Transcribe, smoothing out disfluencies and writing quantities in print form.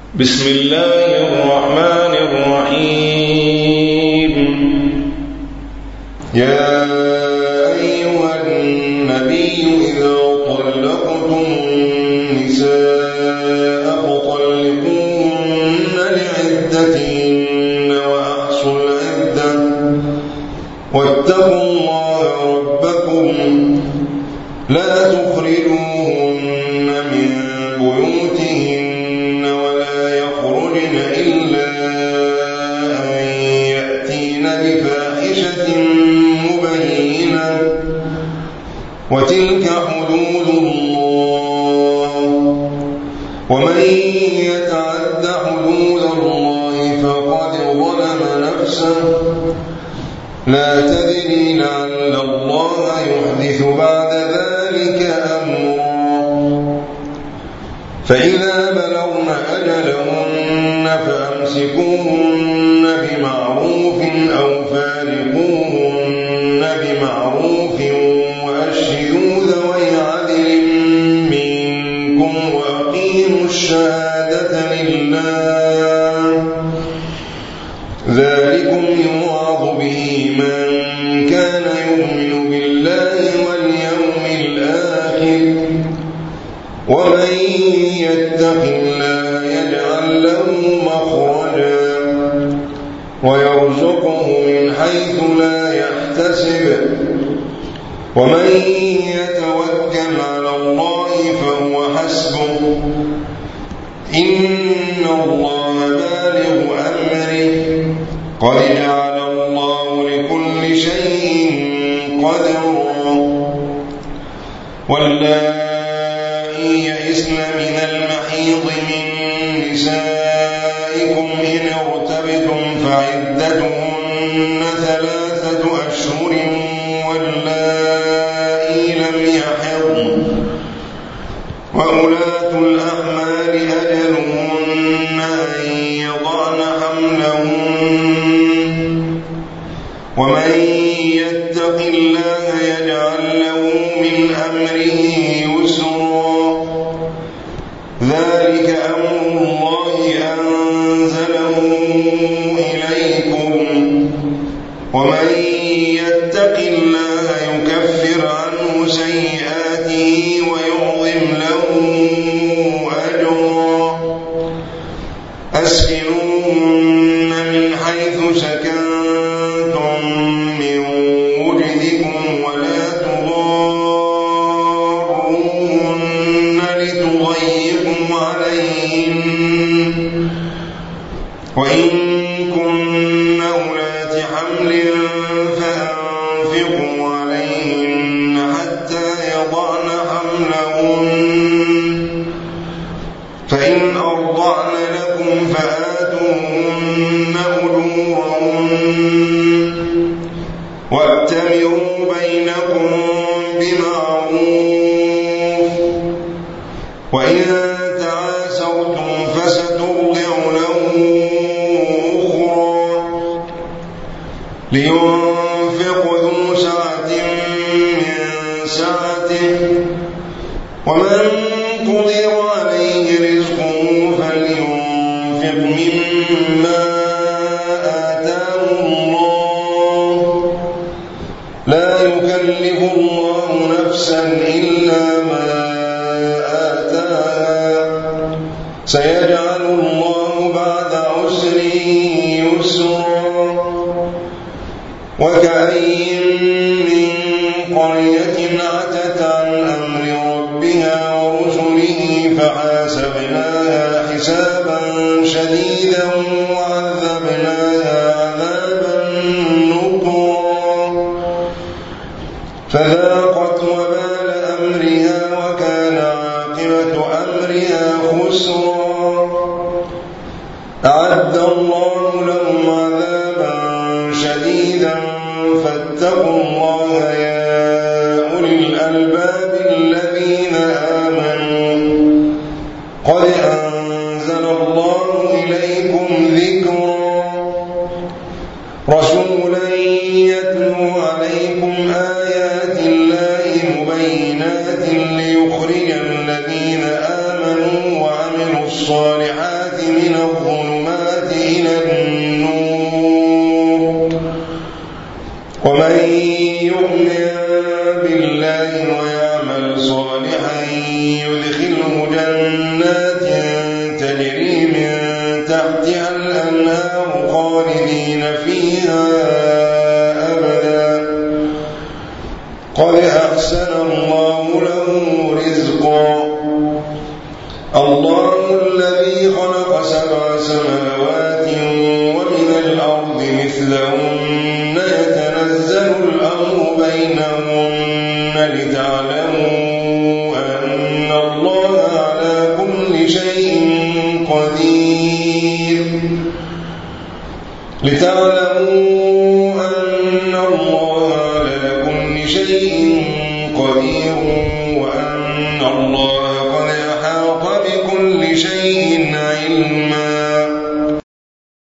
بسم الله الرحمن الرحيم. يا أيها النبي إذا طلقتم النساء فطلقوهن لعدتهن وأحصوا العدة واتقوا الله ربكم لا تخرجوهن من بيوتهن ولا يخرجن إلا أن يأتين بفاحشة مبينة وتلك حدود الله ومن يتعد حدود الله فقد ظلم نفسه لا تدري لعل الله يحدث بعد ذلك أمرا فإذا بلغن أجلهن فأمسكوهن بمعروف أو فارقوهن بمعروف وأشهدوا ذوي عدل منكم وأقيموا الشهادة لله ذلكم يوعظ به من كان يؤمن بالله واليوم الآخر ومن يتق الله يجعل له مخرجا ويرزقه من حيث لا يحتسب ومن يتوكل على الله فهو حسبه إن الله بالغ أمره قد جعل الله لكل شيء قدرا واللائي يئسن من المحيض من نسائكم إن ارتبتم فعدتهن 3 أشهر واللائي لم يحضن وأولاة الأحمال أجلهن أن يضعن حملهن ومن يتق الله يجعل له من أمره يسرا ذلك أمر الله أنزله إليكم ومن يتق الله يكفر عنه سيئاته ويعظم له أجرا أسكنوهن من حيث سكنتم من وجدكم ولا تضاروهن لتضيقوا عليهن وإن كن أولات حمل فأنفقوا عليهن حتى يضعن حملهن فإن أرضعن لكم فآتوهن أجورهن وأتمروا بينكم بمعروف وإن تعاسرتم فسترضع له أخرى لينفق ذو سعة من سعته ومن قدر عليه رزقه فلينفق مما آتاه الله لا يكلف الله نفسا إلا ما آتاها سيجعل الله بعد عسر يسرا وكأين من قرية عتت عن أمر ربها ورسله فحاسبناها حسابا شديدا وعذبناها عذابا نكرا فذاقت وبال أمرها وكان عاقبة أمرها خسرا أعد الله لهم عذابا شديدا فاتقوا الله يا أولي الألباب الذين آمنوا قد أنزل الله إليكم ذكرا رسولا يتلو عليكم آيات الله مبينات ليخرج الذين آمنوا وعملوا الصالحات الصالحات من الظلمات إلى النور ومن يؤمن بالله ويعمل صالحا يدخله جنات تجري من تحتها الأنهار خالدين فيها أبدا قد أحسن الله له رزقا الله الذي خلق 7 سماوات ومن الأرض مثلهن يتنزل الأمر بينهن لتعلموا أن الله على كل شيء قدير وأن الله قد أحاط بكل شيء علما